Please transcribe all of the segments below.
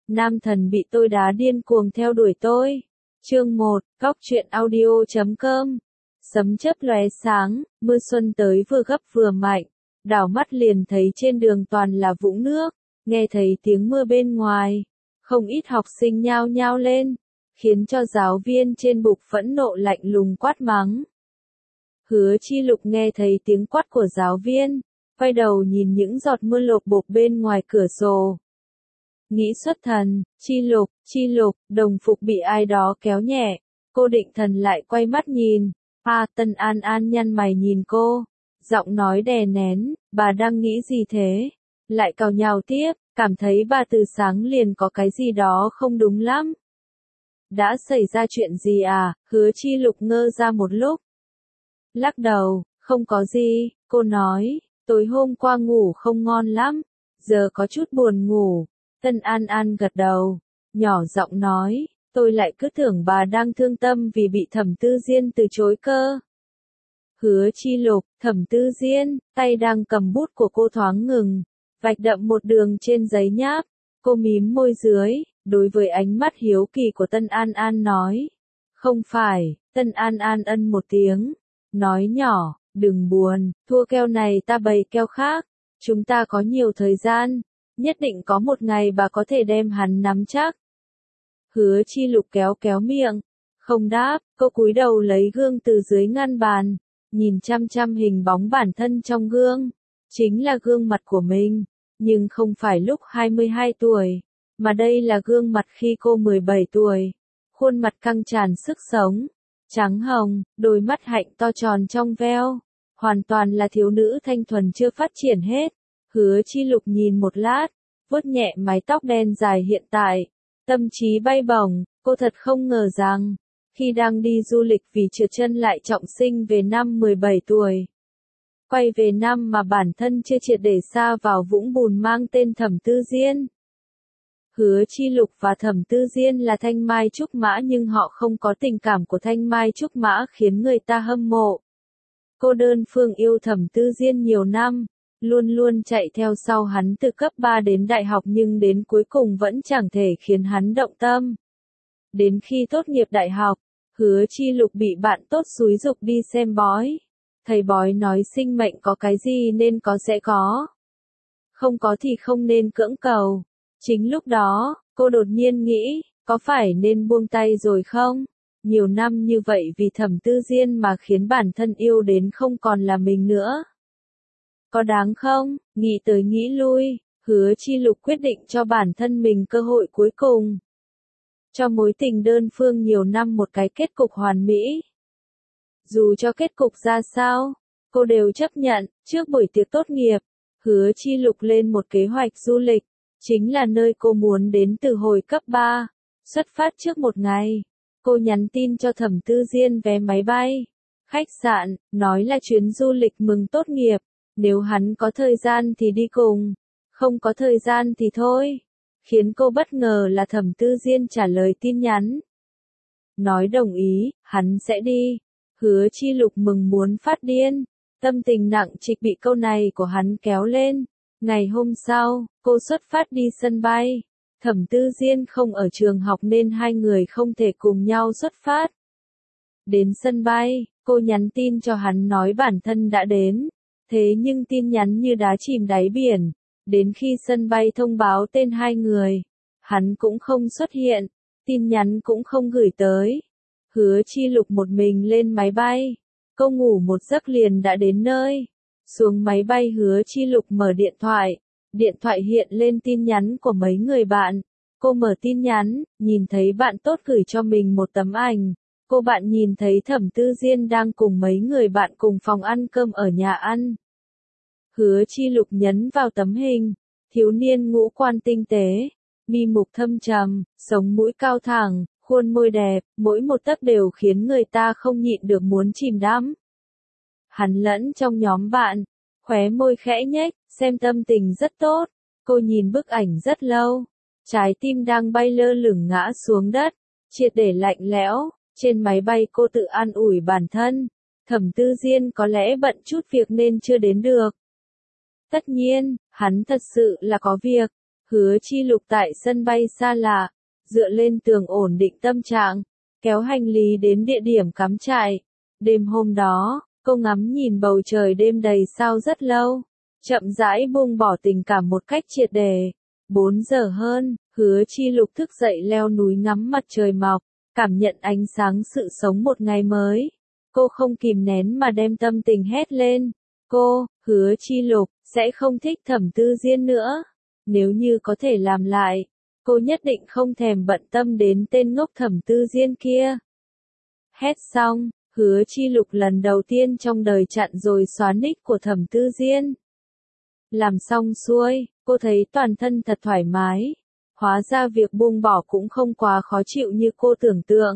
Nam thần bị tôi đá điên cuồng theo đuổi tôi. Chương 1, Góc truyện audio.com. Sấm chớp lóe sáng, mưa xuân tới vừa gấp vừa mạnh, đảo mắt liền thấy trên đường toàn là vũng nước, nghe thấy tiếng mưa bên ngoài, không ít học sinh nhao nhao lên, khiến cho giáo viên trên bục phẫn nộ lạnh lùng quát mắng. Hứa Chi Lục nghe thấy tiếng quát của giáo viên, quay đầu nhìn những giọt mưa lộp bộp bên ngoài cửa sổ. Nghĩ xuất thần, Chi Lục, đồng phục bị ai đó kéo nhẹ, cô định thần lại quay mắt nhìn, Tân An An nhăn mày nhìn cô, giọng nói đè nén, bà đang nghĩ gì thế? Lại càu nhàu tiếp, cảm thấy bà từ sáng liền có cái gì đó không đúng lắm. Đã xảy ra chuyện gì à? Hứa Chi Lục ngơ ra một lúc. Lắc đầu, không có gì, cô nói, tối hôm qua ngủ không ngon lắm, giờ có chút buồn ngủ. Tân An An gật đầu, nhỏ giọng nói, tôi lại cứ tưởng bà đang thương tâm vì bị Thẩm Tư Diên từ chối cơ. Hứa Chi Lục, Thẩm Tư Diên, tay đang cầm bút của cô thoáng ngừng, vạch đậm một đường trên giấy nháp, cô mím môi dưới, đối với ánh mắt hiếu kỳ của Tân An An nói. Không phải, Tân An An ân một tiếng, nói nhỏ, đừng buồn, thua keo này ta bày keo khác, chúng ta có nhiều thời gian. Nhất định có một ngày bà có thể đem hắn nắm chắc. Hứa Chi Lục kéo kéo miệng, không đáp, cô cúi đầu lấy gương từ dưới ngăn bàn, nhìn chăm chăm hình bóng bản thân trong gương, chính là gương mặt của mình, nhưng không phải lúc 22 tuổi, mà đây là gương mặt khi cô 17 tuổi, khuôn mặt căng tràn sức sống, trắng hồng, đôi mắt hạnh to tròn trong veo, hoàn toàn là thiếu nữ thanh thuần chưa phát triển hết. Hứa Chi Lục nhìn một lát, vuốt nhẹ mái tóc đen dài hiện tại, tâm trí bay bổng, cô thật không ngờ rằng, khi đang đi du lịch vì trượt chân lại trọng sinh về năm 17 tuổi. Quay về năm mà bản thân chưa triệt để sa vào vũng bùn mang tên Thẩm Tư Diên. Hứa Chi Lục và Thẩm Tư Diên là thanh mai trúc mã nhưng họ không có tình cảm của thanh mai trúc mã khiến người ta hâm mộ. Cô đơn phương yêu Thẩm Tư Diên nhiều năm. Luôn luôn chạy theo sau hắn từ cấp 3 đến đại học nhưng đến cuối cùng vẫn chẳng thể khiến hắn động tâm. Đến khi tốt nghiệp đại học, Hứa Chi Lục bị bạn tốt xúi giục đi xem bói. Thầy bói nói sinh mệnh có cái gì nên có sẽ có. Không có thì không nên cưỡng cầu. Chính lúc đó, cô đột nhiên nghĩ, có phải nên buông tay rồi không? Nhiều năm như vậy vì Thẩm Tư Diên mà khiến bản thân yêu đến không còn là mình nữa. Có đáng không? Nghĩ tới nghĩ lui, Hứa Chi Lục quyết định cho bản thân mình cơ hội cuối cùng. Cho mối tình đơn phương nhiều năm một cái kết cục hoàn mỹ. Dù cho kết cục ra sao, cô đều chấp nhận. Trước buổi tiệc tốt nghiệp, Hứa Chi Lục lên một kế hoạch du lịch, chính là nơi cô muốn đến từ hồi cấp 3. Xuất phát trước một ngày, cô nhắn tin cho Thẩm Tư Diên vé máy bay, khách sạn, nói là chuyến du lịch mừng tốt nghiệp. Nếu hắn có thời gian thì đi cùng, không có thời gian thì thôi. Khiến cô bất ngờ là Thẩm Tư Diên trả lời tin nhắn. Nói đồng ý, hắn sẽ đi. Hứa Chi Lục mừng muốn phát điên. Tâm tình nặng trịch bị câu này của hắn kéo lên. Ngày hôm sau, cô xuất phát đi sân bay. Thẩm Tư Diên không ở trường học nên hai người không thể cùng nhau xuất phát. Đến sân bay, cô nhắn tin cho hắn nói bản thân đã đến. Thế nhưng tin nhắn như đá chìm đáy biển, đến khi sân bay thông báo tên hai người, hắn cũng không xuất hiện, tin nhắn cũng không gửi tới. Hứa Chi Lục một mình lên máy bay, cô ngủ một giấc liền đã đến nơi. Xuống máy bay Hứa Chi Lục mở điện thoại hiện lên tin nhắn của mấy người bạn. Cô mở tin nhắn, nhìn thấy bạn tốt gửi cho mình một tấm ảnh. Cô bạn nhìn thấy Thẩm Tư Diên đang cùng mấy người bạn cùng phòng ăn cơm ở nhà ăn. Hứa Chi Lục nhấn vào tấm hình, thiếu niên ngũ quan tinh tế, mi mục thâm trầm, sống mũi cao thẳng, khuôn môi đẹp, mỗi một tấc đều khiến người ta không nhịn được muốn chìm đắm. Hắn lẫn trong nhóm bạn, khóe môi khẽ nhếch, xem tâm tình rất tốt. Cô nhìn bức ảnh rất lâu, trái tim đang bay lơ lửng ngã xuống đất, triệt để lạnh lẽo. Trên máy bay cô tự an ủi bản thân, Thẩm Tư Diên có lẽ bận chút việc nên chưa đến được. Tất nhiên, hắn thật sự là có việc. Hứa Chi Lục tại sân bay xa lạ, dựa lên tường ổn định tâm trạng, kéo hành lý đến địa điểm cắm trại. Đêm hôm đó, cô ngắm nhìn bầu trời đêm đầy sao rất lâu, chậm rãi buông bỏ tình cảm một cách triệt để. 4 giờ hơn, Hứa Chi Lục thức dậy leo núi ngắm mặt trời mọc, cảm nhận ánh sáng sự sống một ngày mới. Cô không kìm nén mà đem tâm tình hét lên. Cô, Hứa Chi Lục, sẽ không thích Thẩm Tư Diên nữa. Nếu như có thể làm lại, cô nhất định không thèm bận tâm đến tên ngốc Thẩm Tư Diên kia. Hét xong, Hứa Chi Lục lần đầu tiên trong đời chặn rồi xóa nick của Thẩm Tư Diên. Làm xong xuôi, cô thấy toàn thân thật thoải mái. Hóa ra việc buông bỏ cũng không quá khó chịu như cô tưởng tượng.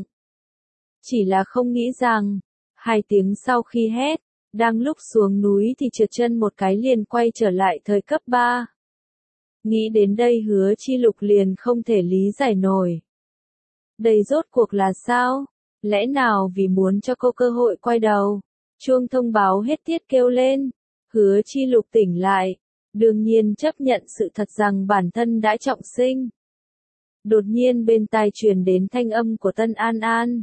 Chỉ là không nghĩ rằng, 2 tiếng sau khi hét, đang lúc xuống núi thì trượt chân một cái liền quay trở lại thời cấp 3. Nghĩ đến đây Hứa Chi Lục liền không thể lý giải nổi. Đây rốt cuộc là sao? Lẽ nào vì muốn cho cô cơ hội quay đầu? Chuông thông báo hết tiết kêu lên. Hứa Chi Lục tỉnh lại. Đương nhiên chấp nhận sự thật rằng bản thân đã trọng sinh. Đột nhiên bên tai truyền đến thanh âm của Tân An An.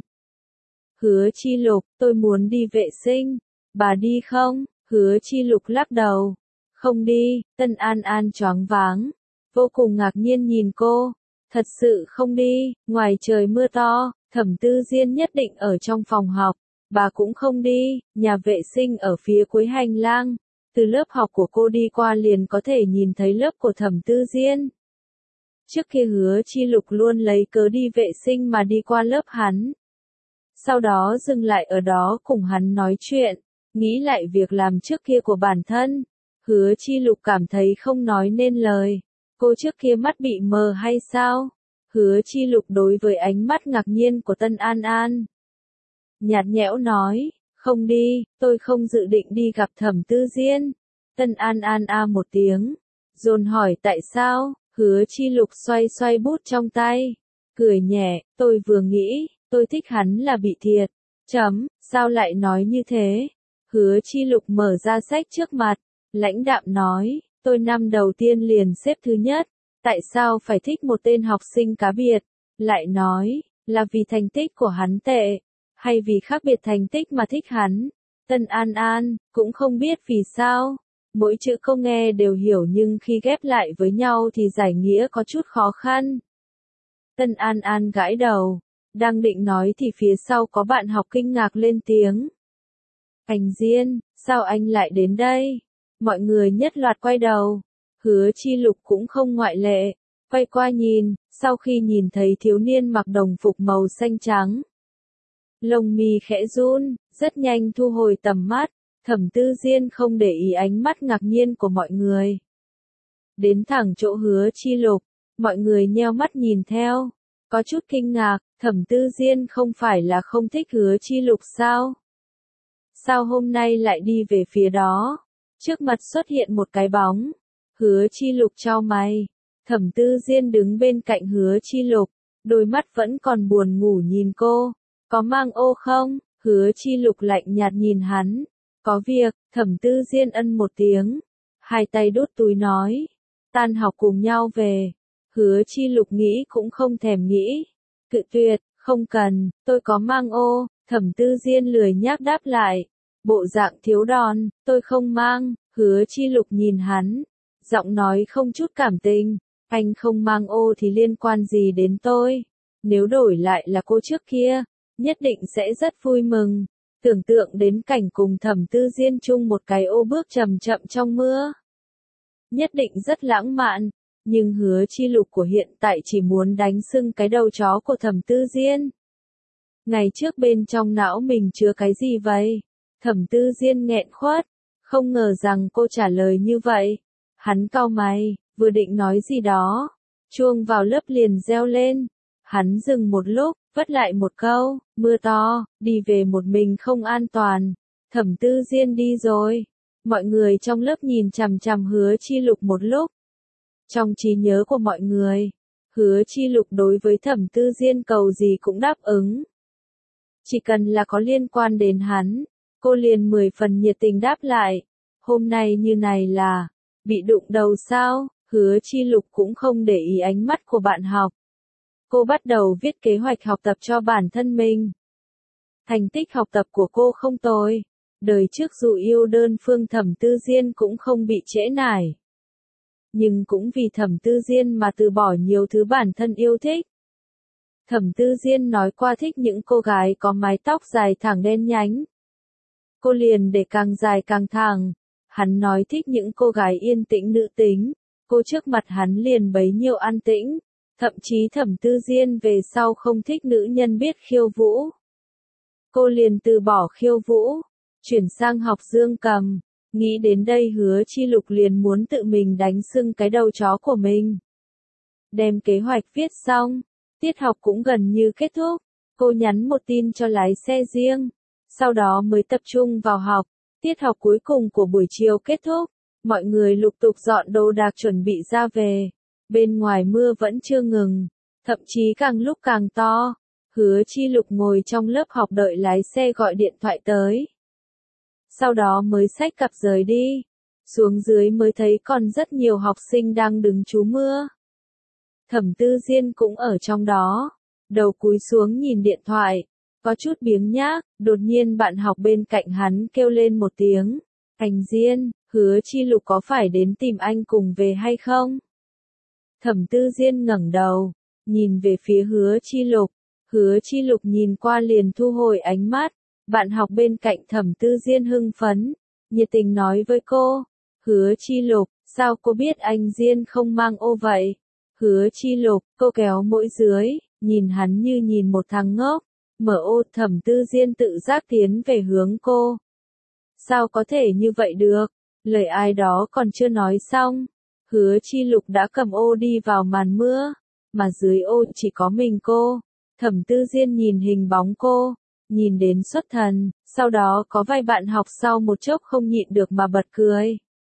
Hứa Chi Lục, tôi muốn đi vệ sinh. Bà đi không? Hứa Chi Lục lắc đầu. Không đi. Tân An An choáng váng, vô cùng ngạc nhiên nhìn cô. Thật sự không đi. Ngoài trời mưa to, Thẩm Tư Diên nhất định ở trong phòng học. Bà cũng không đi. Nhà vệ sinh ở phía cuối hành lang. Từ lớp học của cô đi qua liền có thể nhìn thấy lớp của Thẩm Tư Diên. Trước kia Hứa Chi Lục luôn lấy cớ đi vệ sinh mà đi qua lớp hắn. Sau đó dừng lại ở đó cùng hắn nói chuyện, nghĩ lại việc làm trước kia của bản thân. Hứa Chi Lục cảm thấy không nói nên lời. Cô trước kia mắt bị mờ hay sao? Hứa Chi Lục đối với ánh mắt ngạc nhiên của Tân An An. Nhạt nhẽo nói, không đi, tôi không dự định đi gặp Thẩm Tư Diên. Tân An An một tiếng, dồn hỏi tại sao? Hứa Chi Lục xoay xoay bút trong tay, cười nhẹ, tôi vừa nghĩ, tôi thích hắn là bị thiệt. Sao lại nói như thế? Hứa Chi Lục mở ra sách trước mặt, lãnh đạm nói, tôi năm đầu tiên liền xếp thứ nhất, tại sao phải thích một tên học sinh cá biệt? Lại nói, là vì thành tích của hắn tệ, hay vì khác biệt thành tích mà thích hắn? Tân An An, cũng không biết vì sao. Mỗi chữ cô nghe đều hiểu nhưng khi ghép lại với nhau thì giải nghĩa có chút khó khăn. Tân An An gãi đầu, đang định nói thì phía sau có bạn học kinh ngạc lên tiếng. Anh Diên, sao anh lại đến đây? Mọi người nhất loạt quay đầu. Hứa Chi Lục cũng không ngoại lệ. Quay qua nhìn, sau khi nhìn thấy thiếu niên mặc đồng phục màu xanh trắng. Lông mi khẽ run, rất nhanh thu hồi tầm mắt. Thẩm Tư Diên không để ý ánh mắt ngạc nhiên của mọi người. Đến thẳng chỗ Hứa Chi Lục, mọi người nheo mắt nhìn theo. Có chút kinh ngạc, Thẩm Tư Diên không phải là không thích Hứa Chi Lục sao? Sao hôm nay lại đi về phía đó? Trước mặt xuất hiện một cái bóng. Hứa Chi Lục chau mày. Thẩm Tư Diên đứng bên cạnh Hứa Chi Lục, đôi mắt vẫn còn buồn ngủ nhìn cô. Có mang ô không? Hứa Chi Lục lạnh nhạt nhìn hắn. Có việc. Thẩm Tư Diên ân một tiếng, hai tay đút túi nói, tan học cùng nhau về. Hứa Chi Lục nghĩ cũng không thèm nghĩ, cự tuyệt, không cần, tôi có mang ô. Thẩm Tư Diên lười nhác đáp lại, bộ dạng thiếu đòn, tôi không mang. Hứa Chi Lục nhìn hắn, giọng nói không chút cảm tình, anh không mang ô thì liên quan gì đến tôi? Nếu đổi lại là cô trước kia, nhất định sẽ rất vui mừng. Tưởng tượng đến cảnh cùng Thẩm Tư Diên chung một cái ô bước chậm chậm trong mưa. Nhất định rất lãng mạn, nhưng Hứa Chi Lục của hiện tại chỉ muốn đánh sưng cái đầu chó của Thẩm Tư Diên. Ngày trước bên trong não mình chứa cái gì vậy? Thẩm Tư Diên nghẹn khuất, không ngờ rằng cô trả lời như vậy. Hắn cau mày, vừa định nói gì đó. Chuông vào lớp liền reo lên. Hắn dừng một lúc, vất lại một câu, mưa to, đi về một mình không an toàn. Thẩm Tư Diên đi rồi. Mọi người trong lớp nhìn chằm chằm Hứa Chi Lục một lúc. Trong trí nhớ của mọi người, Hứa Chi Lục đối với Thẩm Tư Diên cầu gì cũng đáp ứng. Chỉ cần là có liên quan đến hắn, cô liền 10 phần nhiệt tình đáp lại. Hôm nay như này là bị đụng đầu sao? Hứa Chi Lục cũng không để ý ánh mắt của bạn học. Cô bắt đầu viết kế hoạch học tập cho bản thân mình. Thành tích học tập của cô không tồi. Đời trước dù yêu đơn phương Thẩm Tư Diên cũng không bị trễ nải. Nhưng cũng vì Thẩm Tư Diên mà từ bỏ nhiều thứ bản thân yêu thích. Thẩm Tư Diên nói qua thích những cô gái có mái tóc dài thẳng đen nhánh. Cô liền để càng dài càng thẳng. Hắn nói thích những cô gái yên tĩnh nữ tính. Cô trước mặt hắn liền bấy nhiêu an tĩnh. Thậm chí Thẩm Tư Diên về sau không thích nữ nhân biết khiêu vũ. Cô liền từ bỏ khiêu vũ, chuyển sang học dương cầm. Nghĩ đến đây Hứa Chi Lục liền muốn tự mình đánh sưng cái đầu chó của mình. Đem kế hoạch viết xong, tiết học cũng gần như kết thúc. Cô nhắn một tin cho lái xe riêng, sau đó mới tập trung vào học. Tiết học cuối cùng của buổi chiều kết thúc, mọi người lục tục dọn đồ đạc chuẩn bị ra về. Bên ngoài mưa vẫn chưa ngừng, thậm chí càng lúc càng to. Hứa Chi Lục ngồi trong lớp học đợi lái xe gọi điện thoại tới. Sau đó mới xách cặp rời đi. Xuống dưới mới thấy còn rất nhiều học sinh đang đứng trú mưa. Thẩm Tư Diên cũng ở trong đó. Đầu cúi xuống nhìn điện thoại. Có chút biếng nhác, đột nhiên bạn học bên cạnh hắn kêu lên một tiếng. Anh Diên, Hứa Chi Lục có phải đến tìm anh cùng về hay không? Thẩm Tư Diên ngẩng đầu, nhìn về phía Hứa Chi Lục. Hứa Chi Lục nhìn qua liền thu hồi ánh mắt. Bạn học bên cạnh Thẩm Tư Diên hưng phấn, nhiệt tình nói với cô. Hứa Chi Lục, sao cô biết anh Diên không mang ô vậy? Hứa Chi Lục, cô kéo mũi dưới, nhìn hắn như nhìn một thằng ngốc. Mở ô. Thẩm Tư Diên tự giác tiến về hướng cô. Sao có thể như vậy được? Lời ai đó còn chưa nói xong. Hứa Chi Lục đã cầm ô đi vào màn mưa, mà dưới ô chỉ có mình cô. Thẩm Tư Diên nhìn hình bóng cô, nhìn đến xuất thần, sau đó có vài bạn học sau một chốc không nhịn được mà bật cười.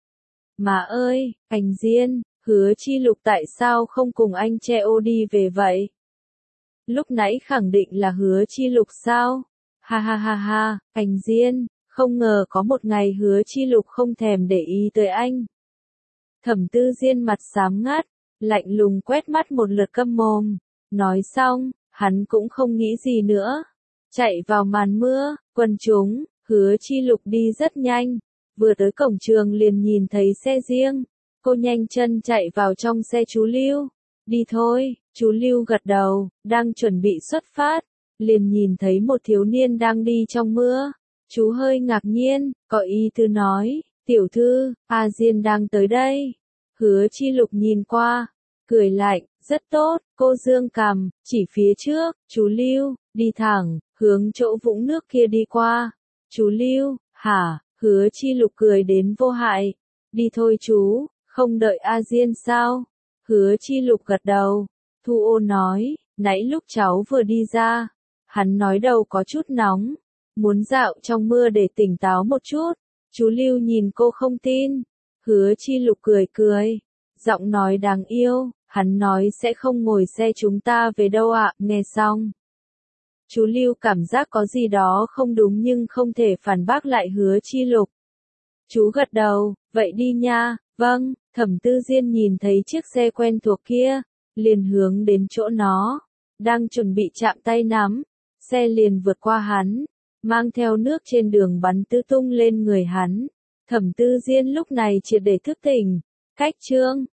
Mà ơi, anh Diên, Hứa Chi Lục tại sao không cùng anh che ô đi về vậy? Lúc nãy khẳng định là Hứa Chi Lục sao? Ha ha ha ha, anh Diên, không ngờ có một ngày Hứa Chi Lục không thèm để ý tới anh. Thẩm Tư Diên mặt xám ngắt, lạnh lùng quét mắt một lượt câm mồm. Nói xong, hắn cũng không nghĩ gì nữa. Chạy vào màn mưa, quần chúng, Hứa Chi Lục đi rất nhanh. Vừa tới cổng trường liền nhìn thấy xe riêng. Cô nhanh chân chạy vào trong xe chú Lưu. Đi thôi, chú Lưu gật đầu, đang chuẩn bị xuất phát. Liền nhìn thấy một thiếu niên đang đi trong mưa. Chú hơi ngạc nhiên, có ý tứ nói, tiểu thư, A Diên đang tới đây. Hứa Chi Lục nhìn qua, cười lạnh, rất tốt, cô dương cằm, chỉ phía trước, chú Lưu, đi thẳng, hướng chỗ vũng nước kia đi qua. Chú Lưu, hả? Hứa Chi Lục cười đến vô hại. Đi thôi chú, không đợi A Diên sao? Hứa Chi Lục gật đầu. Thu Ô nói, nãy lúc cháu vừa đi ra, hắn nói đầu có chút nóng, muốn dạo trong mưa để tỉnh táo một chút. Chú Lưu nhìn cô không tin. Hứa Chi Lục cười cười, giọng nói đáng yêu, hắn nói sẽ không ngồi xe chúng ta về đâu ạ. Nghe xong, chú Lưu cảm giác có gì đó không đúng nhưng không thể phản bác lại Hứa Chi Lục. Chú gật đầu, vậy đi nha. Vâng. Thẩm Tư Diên nhìn thấy chiếc xe quen thuộc kia, liền hướng đến chỗ nó, đang chuẩn bị chạm tay nắm, xe liền vượt qua hắn, mang theo nước trên đường bắn tứ tung lên người hắn. Thẩm Tư Diên lúc này triệt để thức tỉnh. Cách chương